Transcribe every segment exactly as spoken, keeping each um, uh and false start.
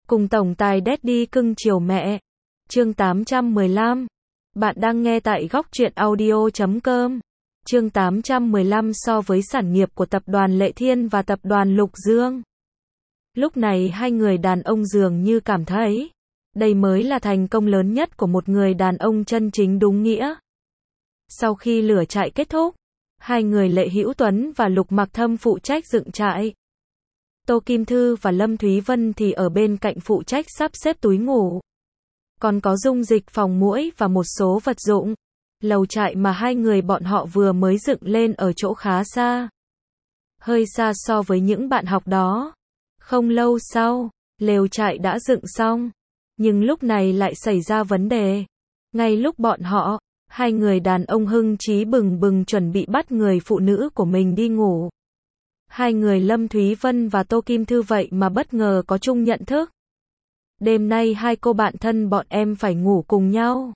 Cùng tổng tài Daddy cưng chiều mẹ. Chương tám trăm mười lăm. Bạn đang nghe tại góc truyện audio chấm com. Chương tám trăm mười lăm so với sản nghiệp của tập đoàn Lệ Thiên và tập đoàn Lục Dương. Lúc này hai người đàn ông dường như cảm thấy, đây mới là thành công lớn nhất của một người đàn ông chân chính đúng nghĩa. Sau khi lửa trại kết thúc, hai người Lệ Hữu Tuấn và Lục Mặc Thâm phụ trách dựng trại. Tô Kim Thư và Lâm Thúy Vân thì ở bên cạnh phụ trách sắp xếp túi ngủ. Còn có dung dịch phòng muỗi và một số vật dụng. Lầu trại mà hai người bọn họ vừa mới dựng lên ở chỗ khá xa. Hơi xa so với những bạn học đó. Không lâu sau, lều trại đã dựng xong. Nhưng lúc này lại xảy ra vấn đề. Ngay lúc bọn họ, hai người đàn ông hưng chí bừng bừng chuẩn bị bắt người phụ nữ của mình đi ngủ. Hai người Lâm Thúy Vân và Tô Kim Thư vậy mà bất ngờ có chung nhận thức. Đêm nay hai cô bạn thân bọn em phải ngủ cùng nhau.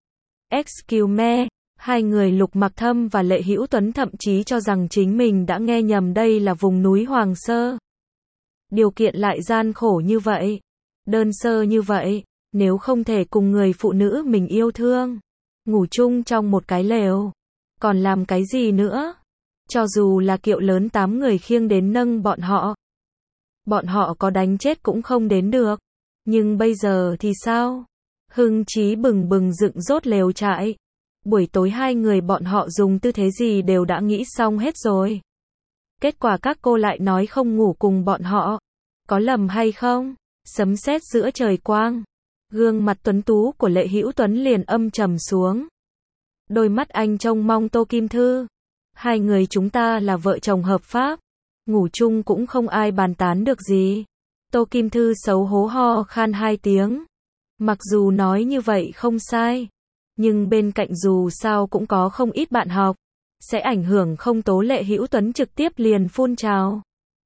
Excuse me, hai người Lục Mặc Thâm và Lệ Hữu Tuấn thậm chí cho rằng chính mình đã nghe nhầm, đây là vùng núi Hoàng Sơ. Điều kiện lại gian khổ như vậy, đơn sơ như vậy, nếu không thể cùng người phụ nữ mình yêu thương, ngủ chung trong một cái lều, còn làm cái gì nữa? Cho dù là kiệu lớn tám người khiêng đến nâng bọn họ, bọn họ có đánh chết cũng không đến được. Nhưng bây giờ thì sao? Hưng chí bừng bừng dựng rốt lều trại. Buổi tối hai người bọn họ dùng tư thế gì đều đã nghĩ xong hết rồi. Kết quả các cô lại nói không ngủ cùng bọn họ. Có lầm hay không? Sấm sét giữa trời quang. Gương mặt tuấn tú của Lệ Hữu Tuấn liền âm trầm xuống. Đôi mắt anh trông mong Tô Kim Thư. Hai người chúng ta là vợ chồng hợp pháp. Ngủ chung cũng không ai bàn tán được gì. Tô Kim Thư xấu hố ho khan hai tiếng. Mặc dù nói như vậy không sai. Nhưng bên cạnh dù sao cũng có không ít bạn học. Sẽ ảnh hưởng không tố. Lệ Hữu Tuấn trực tiếp liền phun trào.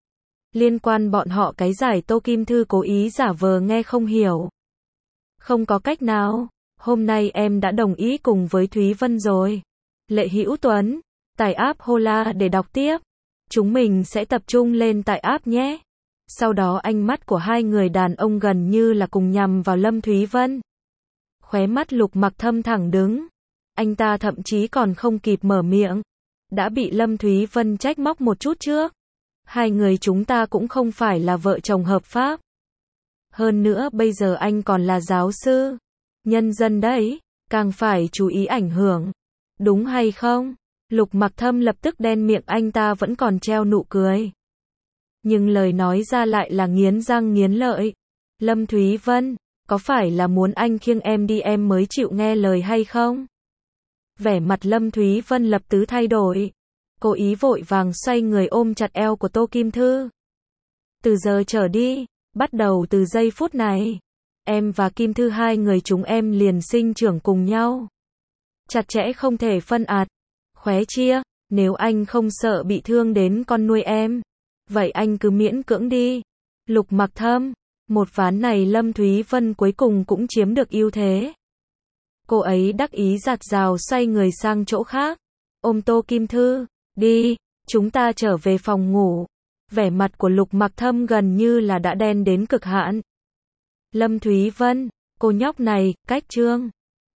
Liên quan bọn họ cái giải. Tô Kim Thư cố ý giả vờ nghe không hiểu. Không có cách nào. Hôm nay em đã đồng ý cùng với Thúy Vân rồi. Lệ Hữu Tuấn, tải app Hola để đọc tiếp. Chúng mình sẽ tập trung lên tải app nhé. Sau đó ánh mắt của hai người đàn ông gần như là cùng nhằm vào Lâm Thúy Vân. Khóe mắt Lục Mặc Thâm thẳng đứng. Anh ta thậm chí còn không kịp mở miệng. Đã bị Lâm Thúy Vân trách móc một chút trước. Hai người chúng ta cũng không phải là vợ chồng hợp pháp. Hơn nữa bây giờ anh còn là giáo sư. Nhân dân đấy, càng phải chú ý ảnh hưởng. Đúng hay không? Lục Mặc Thâm lập tức đen miệng, anh ta vẫn còn treo nụ cười. Nhưng lời nói ra lại là nghiến răng nghiến lợi. Lâm Thúy Vân, có phải là muốn anh khiêng em đi em mới chịu nghe lời hay không? Vẻ mặt Lâm Thúy Vân lập tức thay đổi. Cô ý vội vàng xoay người ôm chặt eo của Tô Kim Thư. Từ giờ trở đi, bắt đầu từ giây phút này, em và Kim Thư hai người chúng em liền sinh trưởng cùng nhau. Chặt chẽ không thể phân ạt, khóe chia, nếu anh không sợ bị thương đến con nuôi em, vậy anh cứ miễn cưỡng đi. Lục Mặc Thâm, một ván này Lâm Thúy Vân cuối cùng cũng chiếm được ưu thế. Cô ấy đắc ý giạt rào xoay người sang chỗ khác, ôm Tô Kim Thư, đi, chúng ta trở về phòng ngủ. Vẻ mặt của Lục Mặc Thâm gần như là đã đen đến cực hạn. Lâm Thúy Vân, cô nhóc này, cách trương.